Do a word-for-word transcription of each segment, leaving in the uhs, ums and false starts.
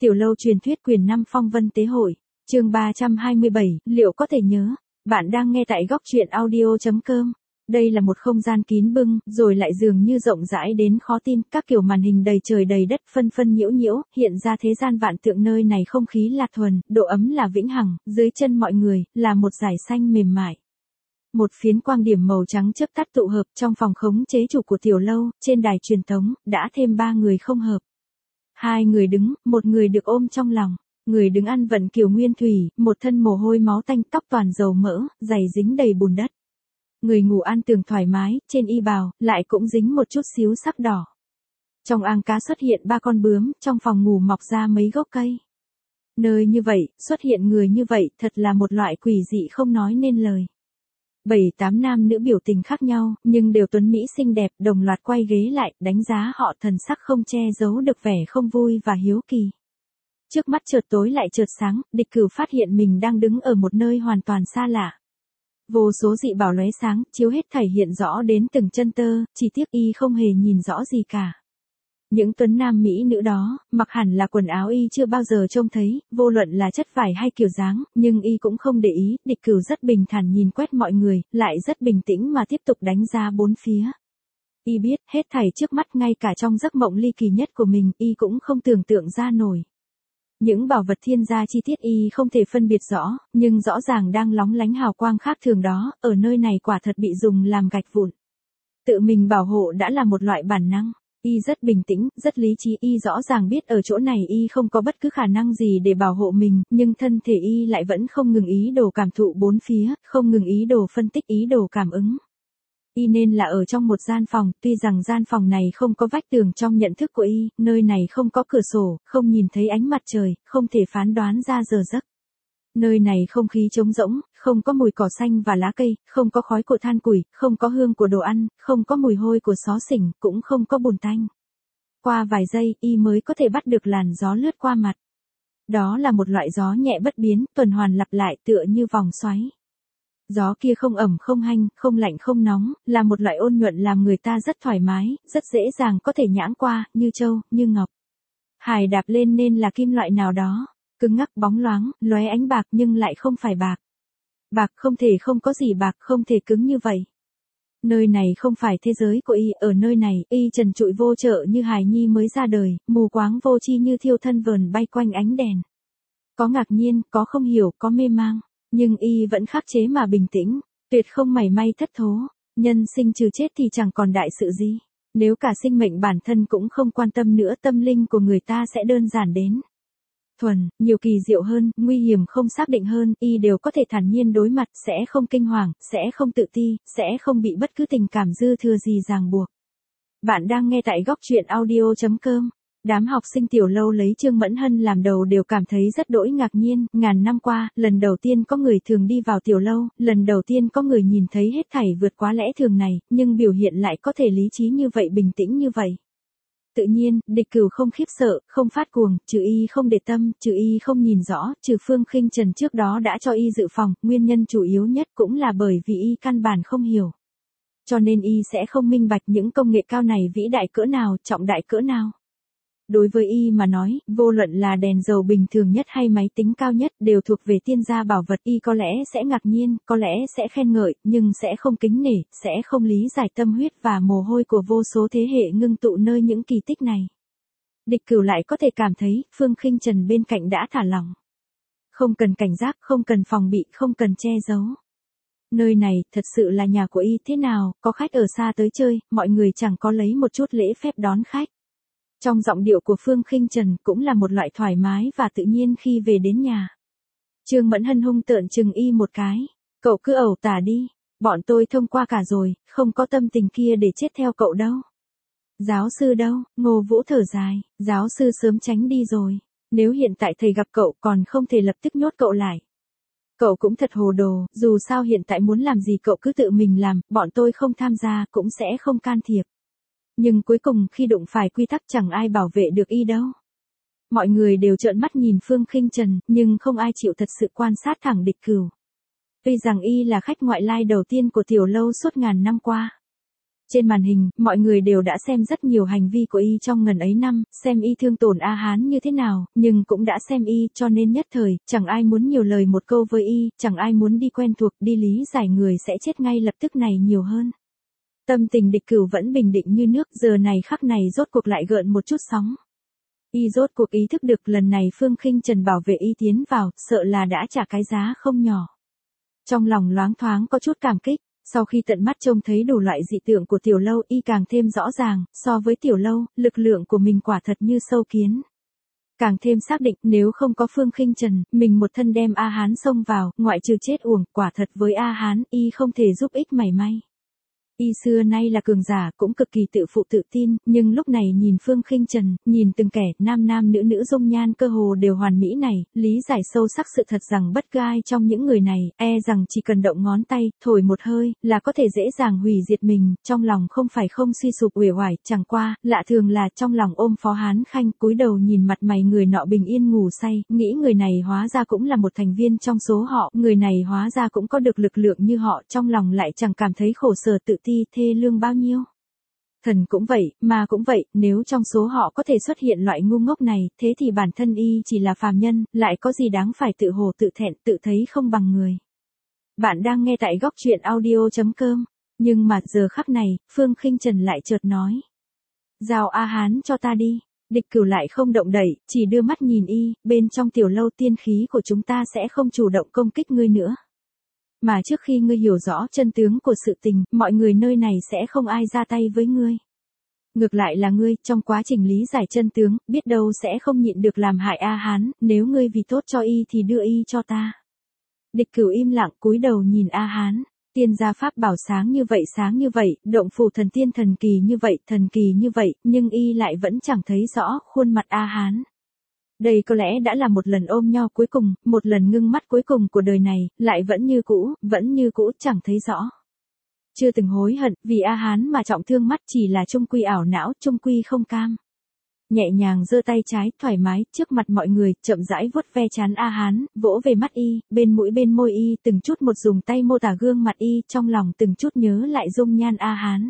Tiểu lâu truyền thuyết quyền năm phong vân tế hội, chương ba trăm hai mươi bảy, liệu có thể nhớ? Bạn đang nghe tại góc truyện audio chấm com. Đây là một không gian kín bưng, rồi lại dường như rộng rãi đến khó tin, các kiểu màn hình đầy trời đầy đất phân phân nhiễu nhiễu, hiện ra thế gian vạn tượng, nơi này không khí là thuần, độ ấm là vĩnh hằng, dưới chân mọi người, là một dải xanh mềm mại. Một phiến quang điểm màu trắng chớp tắt tụ hợp trong phòng khống chế chủ của tiểu lâu, trên đài truyền tống, đã thêm ba người không hợp. Hai người đứng, một người được ôm trong lòng. Người đứng ăn vận kiều nguyên thủy, một thân mồ hôi máu tanh, tóc toàn dầu mỡ, giày dính đầy bùn đất. Người ngủ an tường thoải mái, trên y bào, lại cũng dính một chút xíu sắc đỏ. Trong ang cá xuất hiện ba con bướm, trong phòng ngủ mọc ra mấy gốc cây. Nơi như vậy, xuất hiện người như vậy, thật là một loại quỷ dị không nói nên lời. Bảy tám nam nữ biểu tình khác nhau, nhưng đều tuấn mỹ xinh đẹp, đồng loạt quay ghế lại, đánh giá họ, thần sắc không che giấu được vẻ không vui và hiếu kỳ. Trước mắt chợt tối lại chợt sáng, địch cửu phát hiện mình đang đứng ở một nơi hoàn toàn xa lạ. Vô số dị bảo lóe sáng, chiếu hết thảy hiện rõ đến từng chân tơ, chỉ tiếc y không hề nhìn rõ gì cả. Những tuấn nam mỹ nữ đó, mặc hẳn là quần áo y chưa bao giờ trông thấy, vô luận là chất vải hay kiểu dáng, nhưng y cũng không để ý, địch cửu rất bình thản nhìn quét mọi người, lại rất bình tĩnh mà tiếp tục đánh giá bốn phía. Y biết, hết thảy trước mắt ngay cả trong giấc mộng ly kỳ nhất của mình, y cũng không tưởng tượng ra nổi. Những bảo vật thiên gia chi tiết y không thể phân biệt rõ, nhưng rõ ràng đang lóng lánh hào quang khác thường đó, ở nơi này quả thật bị dùng làm gạch vụn. Tự mình bảo hộ đã là một loại bản năng. Y rất bình tĩnh, rất lý trí, y rõ ràng biết ở chỗ này y không có bất cứ khả năng gì để bảo hộ mình, nhưng thân thể y lại vẫn không ngừng ý đồ cảm thụ bốn phía, không ngừng ý đồ phân tích, ý đồ cảm ứng. Y nên là ở trong một gian phòng, tuy rằng gian phòng này không có vách tường trong nhận thức của y, nơi này không có cửa sổ, không nhìn thấy ánh mặt trời, không thể phán đoán ra giờ giấc. Nơi này không khí trống rỗng, không có mùi cỏ xanh và lá cây, không có khói của than củi, không có hương của đồ ăn, không có mùi hôi của xó xỉnh, cũng không có bùn tanh. Qua vài giây, y mới có thể bắt được làn gió lướt qua mặt. Đó là một loại gió nhẹ bất biến, tuần hoàn lặp lại tựa như vòng xoáy. Gió kia không ẩm không hanh, không lạnh không nóng, là một loại ôn nhuận làm người ta rất thoải mái, rất dễ dàng có thể nhãng qua, như châu, như ngọc. Hải đạp lên nên là kim loại nào đó. Cứng ngắc bóng loáng, lóe ánh bạc nhưng lại không phải bạc. Bạc không thể không có gì bạc, không thể cứng như vậy. Nơi này không phải thế giới của y, ở nơi này, y trần trụi vô trợ như hài nhi mới ra đời, mù quáng vô tri như thiêu thân vờn bay quanh ánh đèn. Có ngạc nhiên, có không hiểu, có mê mang, nhưng y vẫn khắc chế mà bình tĩnh, tuyệt không mảy may thất thố. Nhân sinh trừ chết thì chẳng còn đại sự gì. Nếu cả sinh mệnh bản thân cũng không quan tâm nữa, tâm linh của người ta sẽ đơn giản đến thuần, nhiều kỳ diệu hơn, nguy hiểm không xác định hơn, y đều có thể thản nhiên đối mặt, sẽ không kinh hoàng, sẽ không tự ti, sẽ không bị bất cứ tình cảm dư thừa gì ràng buộc. Bạn đang nghe tại góc truyện audio chấm com. Đám học sinh tiểu lâu lấy Trương Mẫn Hân làm đầu đều cảm thấy rất đỗi ngạc nhiên, ngàn năm qua, lần đầu tiên có người thường đi vào tiểu lâu, lần đầu tiên có người nhìn thấy hết thảy vượt quá lẽ thường này, nhưng biểu hiện lại có thể lý trí như vậy, bình tĩnh như vậy. Tự nhiên, địch cửu không khiếp sợ, không phát cuồng, trừ y không để tâm, trừ y không nhìn rõ, trừ Phương Khinh Trần trước đó đã cho y dự phòng, nguyên nhân chủ yếu nhất cũng là bởi vì y căn bản không hiểu. Cho nên y sẽ không minh bạch những công nghệ cao này vĩ đại cỡ nào, trọng đại cỡ nào. Đối với y mà nói, vô luận là đèn dầu bình thường nhất hay máy tính cao nhất đều thuộc về tiên gia bảo vật, y có lẽ sẽ ngạc nhiên, có lẽ sẽ khen ngợi, nhưng sẽ không kính nể, sẽ không lý giải tâm huyết và mồ hôi của vô số thế hệ ngưng tụ nơi những kỳ tích này. Địch cửu lại có thể cảm thấy, Phương Khinh Trần bên cạnh đã thả lỏng. Không cần cảnh giác, không cần phòng bị, không cần che giấu. Nơi này, thật sự là nhà của y, thế nào, có khách ở xa tới chơi, mọi người chẳng có lấy một chút lễ phép đón khách. Trong giọng điệu của Phương Khinh Trần cũng là một loại thoải mái và tự nhiên khi về đến nhà. Trương Mẫn Hân hung tợn chừng y một cái. Cậu cứ ẩu tả đi, bọn tôi thông qua cả rồi, không có tâm tình kia để chết theo cậu đâu. Giáo sư đâu? Ngô Vũ thở dài, giáo sư sớm tránh đi rồi. Nếu hiện tại thầy gặp cậu còn không thể lập tức nhốt cậu lại. Cậu cũng thật hồ đồ, dù sao hiện tại muốn làm gì cậu cứ tự mình làm, bọn tôi không tham gia cũng sẽ không can thiệp. Nhưng cuối cùng khi đụng phải quy tắc chẳng ai bảo vệ được y đâu. Mọi người đều trợn mắt nhìn Phương Khinh Trần, nhưng không ai chịu thật sự quan sát thẳng địch cửu. Tuy rằng y là khách ngoại lai đầu tiên của tiểu lâu suốt ngàn năm qua. Trên màn hình, mọi người đều đã xem rất nhiều hành vi của y trong ngần ấy năm, xem y thương tổn A Hán như thế nào, nhưng cũng đã xem y, cho nên nhất thời, chẳng ai muốn nhiều lời một câu với y, chẳng ai muốn đi quen thuộc, đi lý giải người sẽ chết ngay lập tức này nhiều hơn. Tâm tình Địch Cửu vẫn bình định như nước, giờ này khắc này rốt cuộc lại gợn một chút sóng. Y rốt cuộc ý thức được lần này Phương Khinh Trần bảo vệ y tiến vào, sợ là đã trả cái giá không nhỏ. Trong lòng loáng thoáng có chút cảm kích, sau khi tận mắt trông thấy đủ loại dị tượng của Tiểu Lâu y càng thêm rõ ràng, so với Tiểu Lâu, lực lượng của mình quả thật như sâu kiến. Càng thêm xác định nếu không có Phương Khinh Trần, mình một thân đem A Hán xông vào, ngoại trừ chết uổng, quả thật với A Hán, y không thể giúp ích mảy may. Y xưa nay là cường giả cũng cực kỳ tự phụ tự tin, nhưng lúc này nhìn Phương Khinh Trần, nhìn từng kẻ, nam nam nữ nữ dung nhan cơ hồ đều hoàn mỹ này, lý giải sâu sắc sự thật rằng bất cứ ai trong những người này, e rằng chỉ cần động ngón tay, thổi một hơi, là có thể dễ dàng hủy diệt mình, trong lòng không phải không suy sụp uể oải, chẳng qua, lạ thường là trong lòng ôm Phó Hán Khanh, cúi đầu nhìn mặt mày người nọ bình yên ngủ say, nghĩ người này hóa ra cũng là một thành viên trong số họ, người này hóa ra cũng có được lực lượng như họ, trong lòng lại chẳng cảm thấy khổ sở tự ti, thê lương bao nhiêu. Thần cũng vậy, ma cũng vậy, nếu trong số họ có thể xuất hiện loại ngu ngốc này, thế thì bản thân y chỉ là phàm nhân, lại có gì đáng phải tự hồ tự thẹn, tự thấy không bằng người. Bạn đang nghe tại góc truyện audio chấm com, nhưng mà giờ khắc này, Phương Khinh Trần lại chợt nói. Giao A Hán cho ta đi. Địch Cửu lại không động đậy, chỉ đưa mắt nhìn y, bên trong Tiểu Lâu tiên khí của chúng ta sẽ không chủ động công kích ngươi nữa. Mà trước khi ngươi hiểu rõ chân tướng của sự tình, mọi người nơi này sẽ không ai ra tay với ngươi. Ngược lại là ngươi, trong quá trình lý giải chân tướng, biết đâu sẽ không nhịn được làm hại A Hán, nếu ngươi vì tốt cho y thì đưa y cho ta. Địch Cửu im lặng cúi đầu nhìn A Hán, tiên gia pháp bảo sáng như vậy sáng như vậy, động phủ thần tiên thần kỳ như vậy, thần kỳ như vậy, nhưng y lại vẫn chẳng thấy rõ khuôn mặt A Hán. Đây có lẽ đã là một lần ôm nhau cuối cùng, một lần ngưng mắt cuối cùng của đời này, lại vẫn như cũ, vẫn như cũ chẳng thấy rõ. Chưa từng hối hận, vì A Hán mà trọng thương mắt chỉ là trung quy ảo não, trung quy không cam. Nhẹ nhàng giơ tay trái, thoải mái, trước mặt mọi người, chậm rãi vuốt ve trán A Hán, vỗ về mắt y, bên mũi bên môi y, từng chút một dùng tay mô tả gương mặt y, trong lòng từng chút nhớ lại dung nhan A Hán.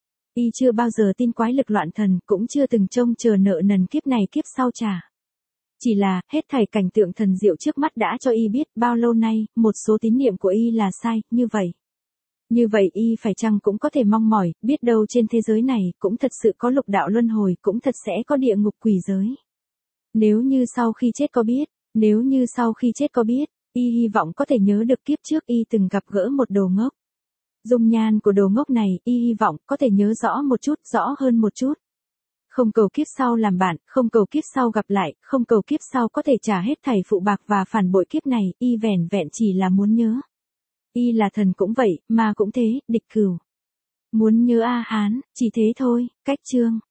Y chưa bao giờ tin quái lực loạn thần, cũng chưa từng trông chờ nợ nần kiếp này kiếp sau trả. Chỉ là, hết thảy cảnh tượng thần diệu trước mắt đã cho y biết, bao lâu nay, một số tín niệm của y là sai, như vậy. Như vậy y phải chăng cũng có thể mong mỏi, biết đâu trên thế giới này, cũng thật sự có lục đạo luân hồi, cũng thật sẽ có địa ngục quỷ giới. Nếu như sau khi chết có biết, nếu như sau khi chết có biết, y hy vọng có thể nhớ được kiếp trước y từng gặp gỡ một đồ ngốc. Dung nhan của đồ ngốc này, y hy vọng có thể nhớ rõ một chút, rõ hơn một chút. Không cầu kiếp sau làm bạn, không cầu kiếp sau gặp lại, không cầu kiếp sau có thể trả hết thảy phụ bạc và phản bội kiếp này, y vẻn vẹn chỉ là muốn nhớ. Y là thần cũng vậy, ma cũng thế, Địch Cửu. Muốn nhớ A Hán, chỉ thế thôi, cách chương.